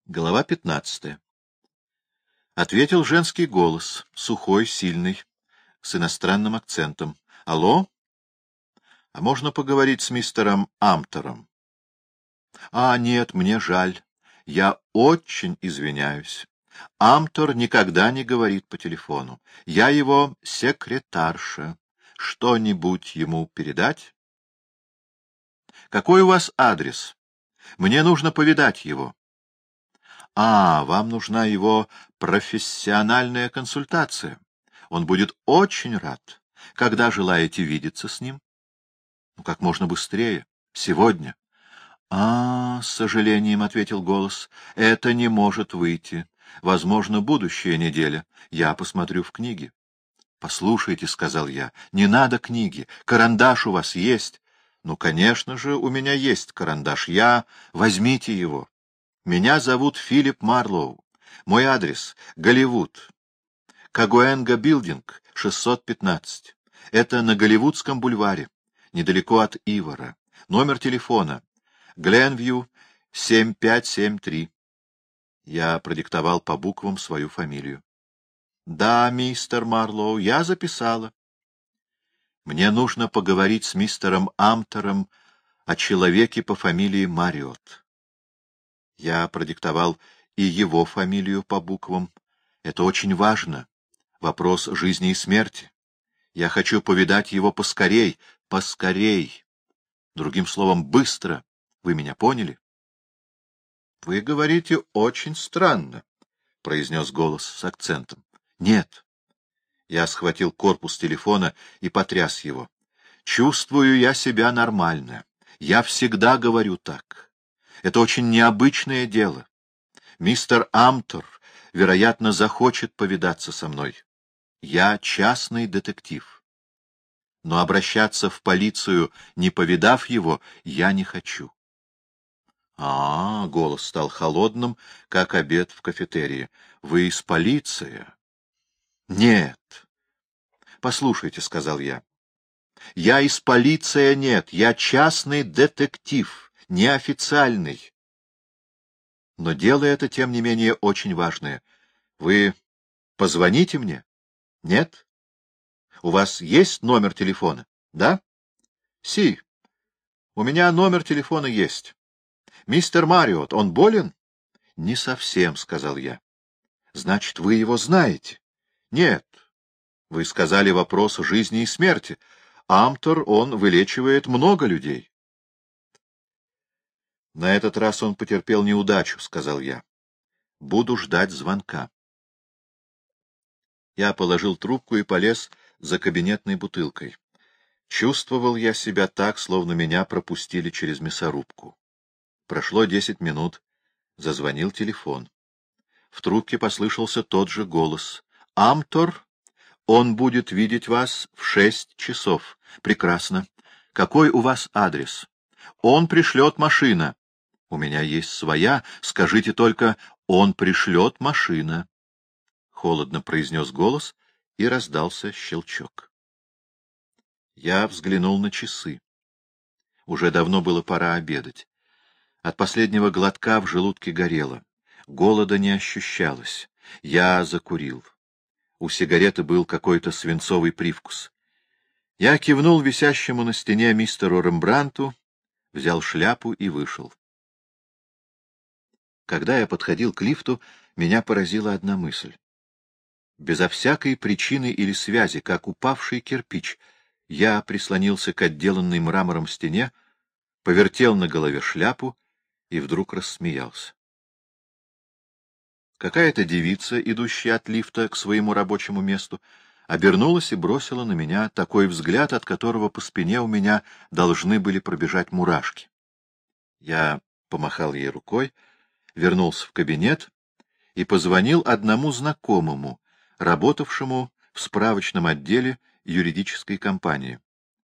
Глава 15. Ответил женский голос, сухой, сильный, с иностранным акцентом. — Алло? А можно поговорить с мистером Амтером? — нет, мне жаль. Я очень извиняюсь. Амтер никогда не говорит по телефону. Я его секретарша. Что-нибудь ему передать? — Какой у вас адрес? Мне нужно повидать его. — вам нужна его профессиональная консультация. Он будет очень рад. Когда желаете видеться с ним? — как можно быстрее. Сегодня. — с сожалением, — ответил голос, — это не может выйти. Возможно, будущая неделя. Я посмотрю в книге. — Послушайте, — сказал я, — не надо книги. Карандаш у вас есть? — конечно же, у меня есть карандаш. Возьмите его. Меня зовут Филипп Марлоу. Мой адрес — Голливуд. Кагуэнга Билдинг, 615. Это на Голливудском бульваре, недалеко от Ивара. Номер телефона — Гленвью, 7573. Я продиктовал по буквам свою фамилию. — Да, мистер Марлоу, я записала. Мне нужно поговорить с мистером Амтером о человеке по фамилии Марриотт. Я продиктовал и его фамилию по буквам. Это очень важно. Вопрос жизни и смерти. Я хочу повидать его поскорей, поскорей. Другим словом, быстро. Вы меня поняли? — Вы говорите очень странно, — произнес голос с акцентом. — Нет. Я схватил корпус телефона и потряс его. Чувствую я себя нормально. Я всегда говорю так. Это очень необычное дело. Мистер Амтер, вероятно, захочет повидаться со мной. Я частный детектив. Но обращаться в полицию, не повидав его, я не хочу. Голос стал холодным, как обед в кафетерии. Вы из полиции? Нет. Послушайте, — сказал я. Я из полиции нет, я частный детектив, неофициальный. Но дело это, тем не менее, очень важное. Вы позвоните мне? Нет? У вас есть номер телефона? Да? Си. У меня номер телефона есть. Мистер Марриотт, он болен? Не совсем, — сказал я. Значит, вы его знаете? Нет. Вы сказали вопрос жизни и смерти. Амтер, он вылечивает много людей. На этот раз он потерпел неудачу, — сказал я. Буду ждать звонка. Я положил трубку и полез за кабинетной бутылкой. Чувствовал я себя так, словно меня пропустили через мясорубку. Прошло 10 минут. Зазвонил телефон. В трубке послышался тот же голос. — Амтер, он будет видеть вас в 6 часов. — Прекрасно. Какой у вас адрес? — Он пришлет машина. — У меня есть своя. Скажите только, он пришлет машина. Холодно произнес голос, и раздался щелчок. Я взглянул на часы. Уже давно было пора обедать. От последнего глотка в желудке горело. Голода не ощущалось. Я закурил. У сигареты был какой-то свинцовый привкус. Я кивнул висящему на стене мистеру Рембрандту, взял шляпу и вышел. Когда я подходил к лифту, меня поразила одна мысль. Безо всякой причины или связи, как упавший кирпич, я прислонился к отделанной мрамором стене, повертел на голове шляпу и вдруг рассмеялся. Какая-то девица, идущая от лифта к своему рабочему месту, обернулась и бросила на меня такой взгляд, от которого по спине у меня должны были пробежать мурашки. Я помахал ей рукой, вернулся в кабинет и позвонил одному знакомому, работавшему в справочном отделе юридической компании.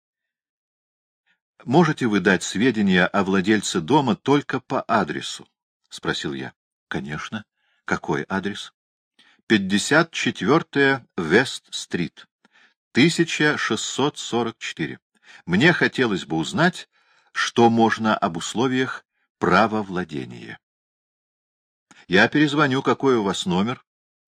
— Можете вы дать сведения о владельце дома только по адресу? — спросил я. — Конечно. — Какой адрес? — 54-я Вест-стрит, 1644. Мне хотелось бы узнать, что можно об условиях правовладения. Я перезвоню, какой у вас номер.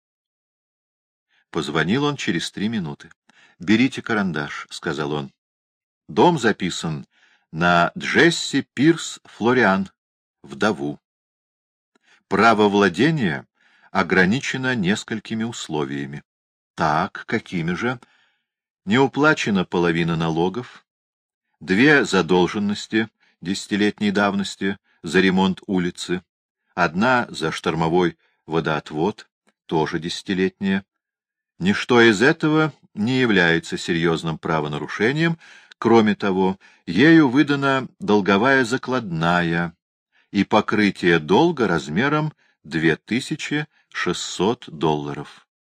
Позвонил он через 3 минуты. — Берите карандаш, — сказал он. — Дом записан на Джесси Пирс Флориан, вдову. Право владения ограничено несколькими условиями. Так, какими же? Не уплачена половина налогов, 2 задолженности 10-летней давности за ремонт улицы, 1 за штормовой водоотвод, тоже 10-летняя. Ничто из этого не является серьезным правонарушением. Кроме того, ею выдана долговая закладная и покрытие долга размером $2600.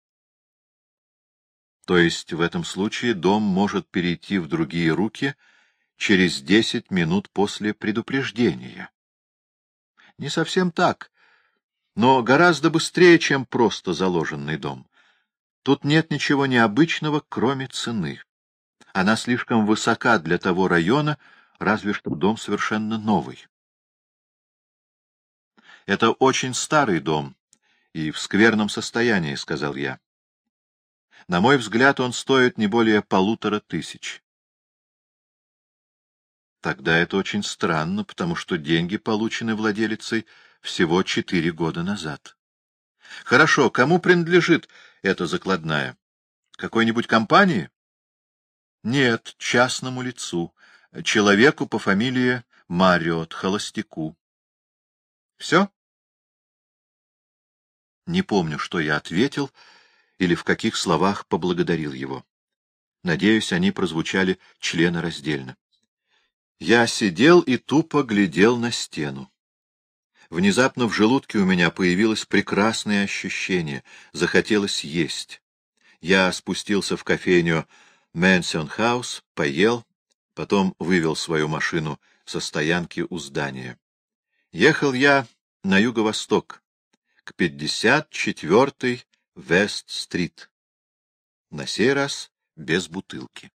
То есть в этом случае дом может перейти в другие руки через 10 минут после предупреждения. Не совсем так, но гораздо быстрее, чем просто заложенный дом. Тут нет ничего необычного, кроме цены. Она слишком высока для того района, разве что дом совершенно новый. Это очень старый дом и в скверном состоянии, — сказал я. На мой взгляд, он стоит не более 1500. Тогда это очень странно, потому что деньги получены владелицей всего 4 года назад. Хорошо, кому принадлежит эта закладная? Какой-нибудь компании? Нет, частному лицу, человеку по фамилии Мариот, холостяку. Все? Не помню, что я ответил или в каких словах поблагодарил его. Надеюсь, они прозвучали членораздельно. Я сидел и тупо глядел на стену. Внезапно в желудке у меня появилось прекрасное ощущение, захотелось есть. Я спустился в кофейню Мэнсион Хаус, поел, потом вывел свою машину со стоянки у здания. Ехал я на юго-восток, к 54-й Вест-стрит. На сей раз без бутылки.